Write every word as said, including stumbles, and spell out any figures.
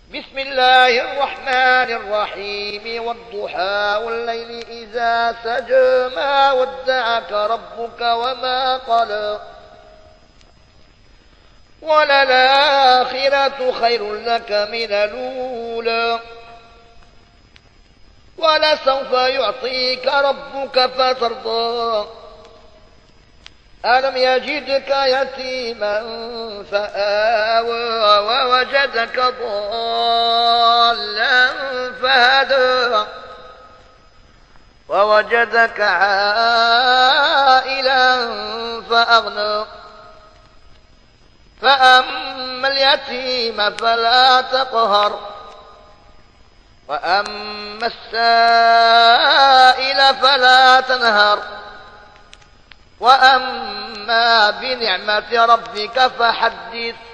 بسم الله الرحمن الرحيم والضحى والليل إذا سجى ما ودعك ربك وما قلى وللآخرة خير لك من الأولى ولسوف يعطيك ربك فترضى ألم يجدك يتيما فآوى ووجدك ضالا فهدى ووجدك عائلا فأغنى فأما اليتيم فلا تقهر وأما السائل فلا تنهر وأما بنعمة ربك فحدث